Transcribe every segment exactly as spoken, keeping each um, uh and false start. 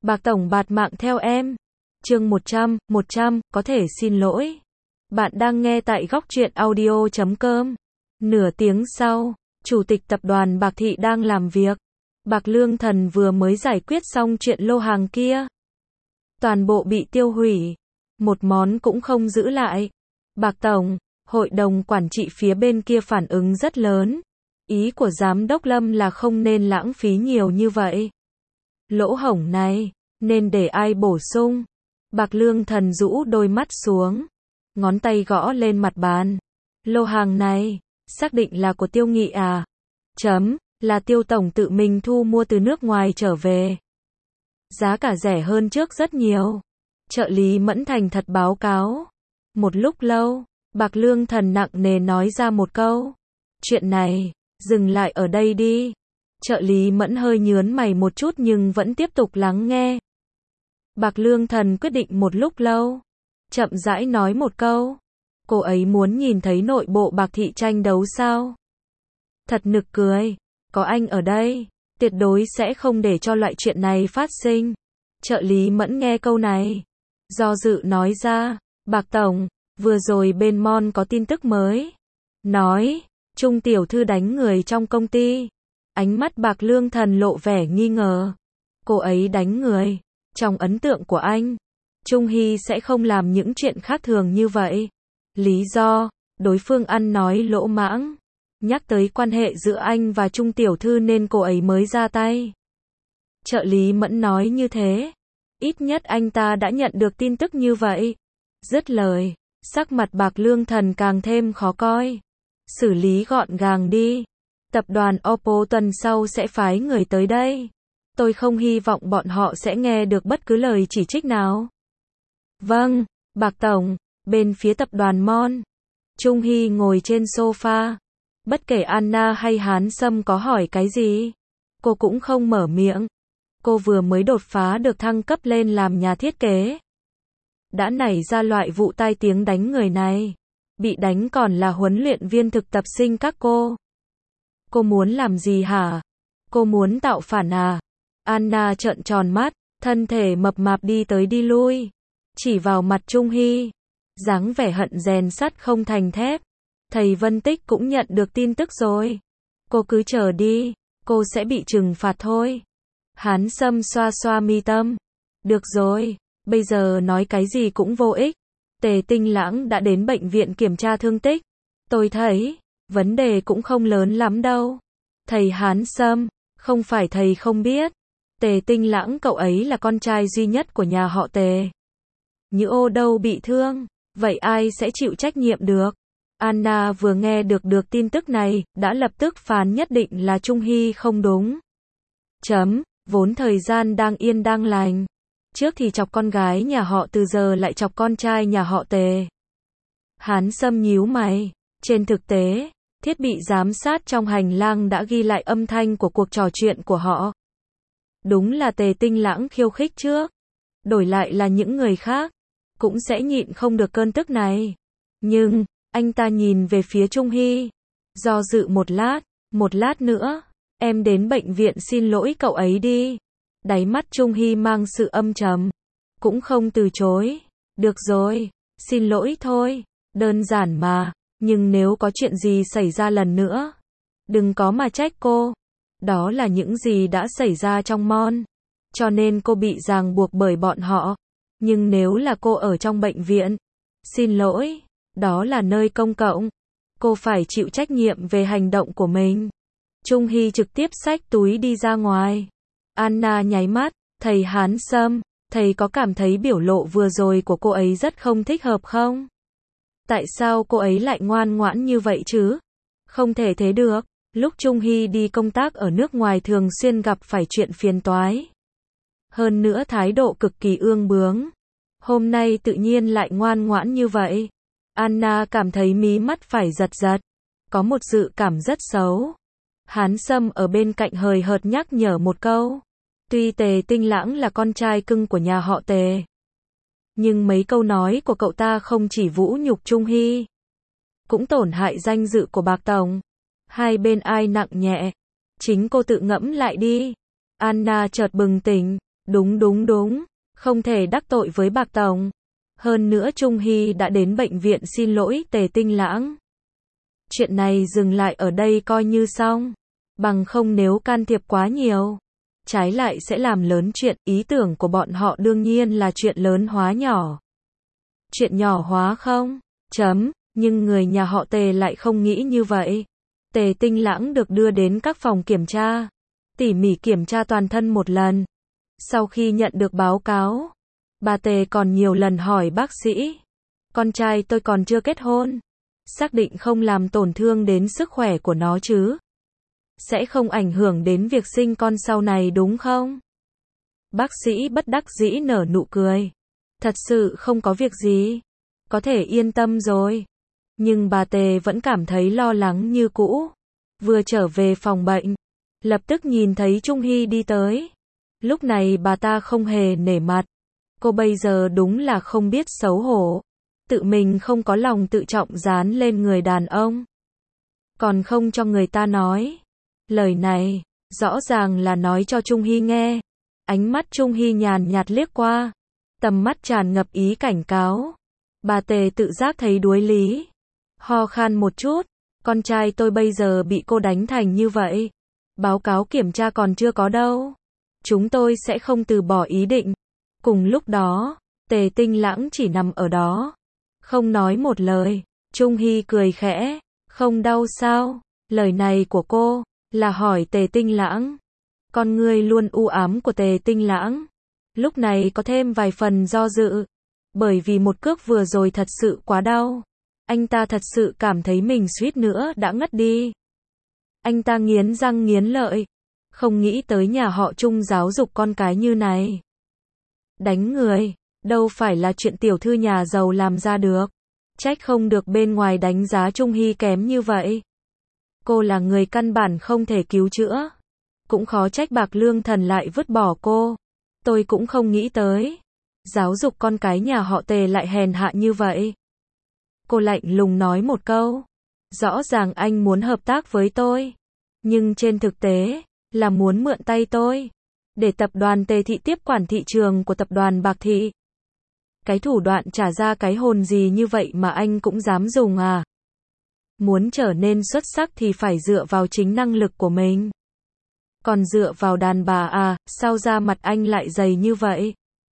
Bạc tổng bạt mạng theo em. Chương một trăm, một trăm, có thể xin lỗi. Bạn đang nghe tại góc truyện audio chấm com. Nửa tiếng sau, chủ tịch tập đoàn Bạc Thị đang làm việc. Bạc Lương Thần vừa mới giải quyết xong chuyện lô hàng kia. Toàn bộ bị tiêu hủy. Một món cũng không giữ lại. Bạc tổng, hội đồng quản trị phía bên kia phản ứng rất lớn. Ý của giám đốc Lâm là không nên lãng phí nhiều như vậy. Lỗ hổng này, nên để ai bổ sung? Bạc Lương Thần rũ đôi mắt xuống. Ngón tay gõ lên mặt bàn. Lô hàng này, xác định là của Tiêu Nghị à? Chấm, là Tiêu tổng tự mình thu mua từ nước ngoài trở về. Giá cả rẻ hơn trước rất nhiều. Trợ lý Mẫn thành thật báo cáo. Một lúc lâu, Bạc Lương Thần nặng nề nói ra một câu. Chuyện này, dừng lại ở đây đi. Trợ lý Mẫn hơi nhướng mày một chút nhưng vẫn tiếp tục lắng nghe. Bạc Lương Thần quyết định một lúc lâu. Chậm rãi nói một câu. Cô ấy muốn nhìn thấy nội bộ Bạc Thị tranh đấu sao? Thật nực cười. Có anh ở đây, tuyệt đối sẽ không để cho loại chuyện này phát sinh. Trợ lý Mẫn nghe câu này. Do dự nói ra. Bạc tổng, vừa rồi bên Mon có tin tức mới. Nói, Trung tiểu thư đánh người trong công ty. Ánh mắt Bạc Lương Thần lộ vẻ nghi ngờ. Cô ấy đánh người. Trong ấn tượng của anh, Trung Hy sẽ không làm những chuyện khác thường như vậy. Lý do, đối phương ăn nói lỗ mãng. Nhắc tới quan hệ giữa anh và Trung tiểu thư nên cô ấy mới ra tay. Trợ lý Mẫn nói như thế. Ít nhất anh ta đã nhận được tin tức như vậy. Dứt lời, sắc mặt Bạc Lương Thần càng thêm khó coi. Xử lý gọn gàng đi. Tập đoàn Oppo tuần sau sẽ phái người tới đây. Tôi không hy vọng bọn họ sẽ nghe được bất cứ lời chỉ trích nào. Vâng, Bạc tổng, bên phía tập đoàn Mon. Trung Hy ngồi trên sofa. Bất kể Anna hay Hán Sâm có hỏi cái gì, cô cũng không mở miệng. Cô vừa mới đột phá được thăng cấp lên làm nhà thiết kế. Đã nảy ra loại vụ tai tiếng đánh người này. Bị đánh còn là huấn luyện viên thực tập sinh các cô. Cô muốn làm gì hả? Cô muốn tạo phản à? Anna trợn tròn mắt, thân thể mập mạp đi tới đi lui. Chỉ vào mặt Trung Hy. Dáng vẻ hận rèn sắt không thành thép. Thầy Vân Tích cũng nhận được tin tức rồi. Cô cứ chờ đi, cô sẽ bị trừng phạt thôi. Hán Sâm xoa xoa mi tâm. Được rồi, bây giờ nói cái gì cũng vô ích. Tề Tinh Lãng đã đến bệnh viện kiểm tra thương tích. Tôi thấy, vấn đề cũng không lớn lắm đâu. Thầy Hán Sâm, không phải thầy không biết. Tề Tinh Lãng cậu ấy là con trai duy nhất của nhà họ Tề. Như ô đâu bị thương, vậy ai sẽ chịu trách nhiệm được? Anna vừa nghe được được tin tức này, đã lập tức phán nhất định là Trung Hy không đúng. Chấm, vốn thời gian đang yên đang lành. Trước thì chọc con gái nhà họ Từ giờ lại chọc con trai nhà họ Tề. Hán Sâm nhíu mày. Trên thực tế, thiết bị giám sát trong hành lang đã ghi lại âm thanh của cuộc trò chuyện của họ. Đúng là Tề Tinh Lãng khiêu khích trước. Đổi lại là những người khác, cũng sẽ nhịn không được cơn tức này. Nhưng, anh ta nhìn về phía Trung Hy. Do dự một lát, một lát nữa, em đến bệnh viện xin lỗi cậu ấy đi. Đáy mắt Trung Hy mang sự âm trầm. Cũng không từ chối. Được rồi, xin lỗi thôi. Đơn giản mà. Nhưng nếu có chuyện gì xảy ra lần nữa, đừng có mà trách cô. Đó là những gì đã xảy ra trong Mon. Cho nên cô bị ràng buộc bởi bọn họ. Nhưng nếu là cô ở trong bệnh viện, xin lỗi, đó là nơi công cộng. Cô phải chịu trách nhiệm về hành động của mình. Trung Hy trực tiếp xách túi đi ra ngoài. Anna nháy mắt, thầy Hán Sâm, thầy có cảm thấy biểu lộ vừa rồi của cô ấy rất không thích hợp không? Tại sao cô ấy lại ngoan ngoãn như vậy chứ? Không thể thế được. Lúc Trung Hy đi công tác ở nước ngoài thường xuyên gặp phải chuyện phiền toái. Hơn nữa thái độ cực kỳ ương bướng. Hôm nay tự nhiên lại ngoan ngoãn như vậy. Anna cảm thấy mí mắt phải giật giật. Có một dự cảm rất xấu. Hán Sâm ở bên cạnh hời hợt nhắc nhở một câu. Tuy Tề Tinh Lãng là con trai cưng của nhà họ Tề, nhưng mấy câu nói của cậu ta không chỉ vũ nhục Trung Hy, cũng tổn hại danh dự của Bạc tổng. Hai bên ai nặng nhẹ, chính cô tự ngẫm lại đi. Anna chợt bừng tỉnh. Đúng đúng đúng, không thể đắc tội với Bạc Tổng. Hơn nữa Trung Hy đã đến bệnh viện xin lỗi Tề Tinh Lãng. Chuyện này dừng lại ở đây coi như xong. Bằng không nếu can thiệp quá nhiều, trái lại sẽ làm lớn chuyện. Ý tưởng của bọn họ đương nhiên là chuyện lớn hóa nhỏ. Chuyện nhỏ hóa không? Chấm. Nhưng người nhà họ Tề lại không nghĩ như vậy. Tề Tinh Lãng được đưa đến các phòng kiểm tra, tỉ mỉ kiểm tra toàn thân một lần. Sau khi nhận được báo cáo, bà Tề còn nhiều lần hỏi bác sĩ, con trai tôi còn chưa kết hôn, xác định không làm tổn thương đến sức khỏe của nó chứ? Sẽ không ảnh hưởng đến việc sinh con sau này đúng không? Bác sĩ bất đắc dĩ nở nụ cười. Thật sự không có việc gì, có thể yên tâm rồi. Nhưng bà Tề vẫn cảm thấy lo lắng như cũ. Vừa trở về phòng bệnh, lập tức nhìn thấy Trung Hy đi tới. Lúc này bà ta không hề nể mặt. Cô bây giờ đúng là không biết xấu hổ. Tự mình không có lòng tự trọng dán lên người đàn ông. Còn không cho người ta nói. Lời này, rõ ràng là nói cho Trung Hy nghe. Ánh mắt Trung Hy nhàn nhạt liếc qua. Tầm mắt tràn ngập ý cảnh cáo. Bà Tề tự giác thấy đuối lý. Ho khan một chút. Con trai tôi bây giờ bị cô đánh thành như vậy. Báo cáo kiểm tra còn chưa có đâu. Chúng tôi sẽ không từ bỏ ý định. Cùng lúc đó, Tề Tinh Lãng chỉ nằm ở đó. Không nói một lời. Trung Hy cười khẽ. Không đau sao? Lời này của cô, là hỏi Tề Tinh Lãng. Con người luôn u ám của Tề Tinh Lãng. Lúc này có thêm vài phần do dự. Bởi vì một cước vừa rồi thật sự quá đau. Anh ta thật sự cảm thấy mình suýt nữa đã ngất đi. Anh ta nghiến răng nghiến lợi. Không nghĩ tới nhà họ Trung giáo dục con cái như này. Đánh người, đâu phải là chuyện tiểu thư nhà giàu làm ra được. Trách không được bên ngoài đánh giá Trung Hy kém như vậy. Cô là người căn bản không thể cứu chữa. Cũng khó trách Bạc Lương Thần lại vứt bỏ cô. Tôi cũng không nghĩ tới. Giáo dục con cái nhà họ Tề lại hèn hạ như vậy. Cô lạnh lùng nói một câu. Rõ ràng anh muốn hợp tác với tôi. Nhưng trên thực tế, là muốn mượn tay tôi. Để tập đoàn Tề Thị tiếp quản thị trường của tập đoàn Bạc Thị. Cái thủ đoạn trả ra cái hồn gì như vậy mà anh cũng dám dùng à? Muốn trở nên xuất sắc thì phải dựa vào chính năng lực của mình. Còn dựa vào đàn bà à, sao da mặt anh lại dày như vậy?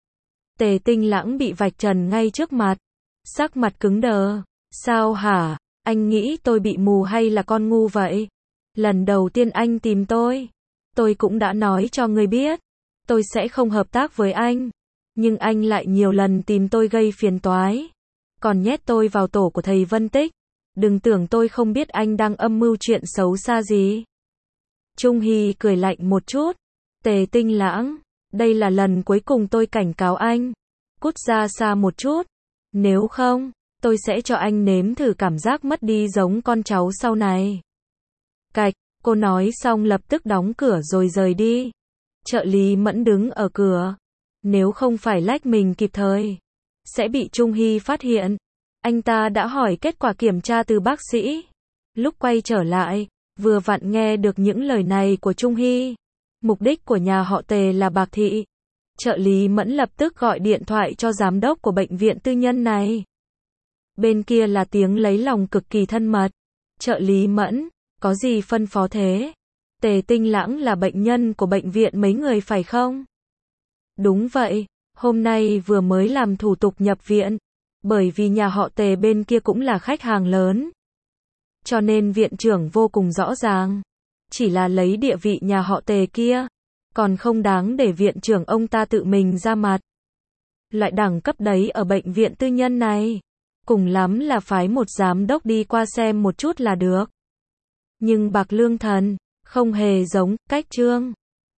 Tề Tinh Lãng bị vạch trần ngay trước mặt. Sắc mặt cứng đờ. Sao hả? Anh nghĩ tôi bị mù hay là con ngu vậy? Lần đầu tiên anh tìm tôi. Tôi cũng đã nói cho người biết. Tôi sẽ không hợp tác với anh. Nhưng anh lại nhiều lần tìm tôi gây phiền toái. Còn nhét tôi vào tổ của thầy Vân Tích. Đừng tưởng tôi không biết anh đang âm mưu chuyện xấu xa gì. Trung Hy cười lạnh một chút. Tề Tinh Lãng, đây là lần cuối cùng tôi cảnh cáo anh. Cút ra xa một chút. Nếu không, tôi sẽ cho anh nếm thử cảm giác mất đi giống con cháu sau này. Cạch, cô nói xong lập tức đóng cửa rồi rời đi. Trợ lý Mẫn đứng ở cửa. Nếu không phải lách mình kịp thời, sẽ bị Trung Hy phát hiện. Anh ta đã hỏi kết quả kiểm tra từ bác sĩ. Lúc quay trở lại, vừa vặn nghe được những lời này của Trung Hy. Mục đích của nhà họ Tề là Bạc Thị. Trợ lý Mẫn lập tức gọi điện thoại cho giám đốc của bệnh viện tư nhân này. Bên kia là tiếng lấy lòng cực kỳ thân mật. Trợ lý Mẫn, có gì phân phó thế? Tề Tinh Lãng là bệnh nhân của bệnh viện mấy người phải không? Đúng vậy, hôm nay vừa mới làm thủ tục nhập viện. Bởi vì nhà họ Tề bên kia cũng là khách hàng lớn. Cho nên viện trưởng vô cùng rõ ràng. Chỉ là lấy địa vị nhà họ Tề kia. Còn không đáng để viện trưởng ông ta tự mình ra mặt. Loại đẳng cấp đấy ở bệnh viện tư nhân này. Cùng lắm là phái một giám đốc đi qua xem một chút là được. Nhưng Bạc Lương Thần, không hề giống, cách trương.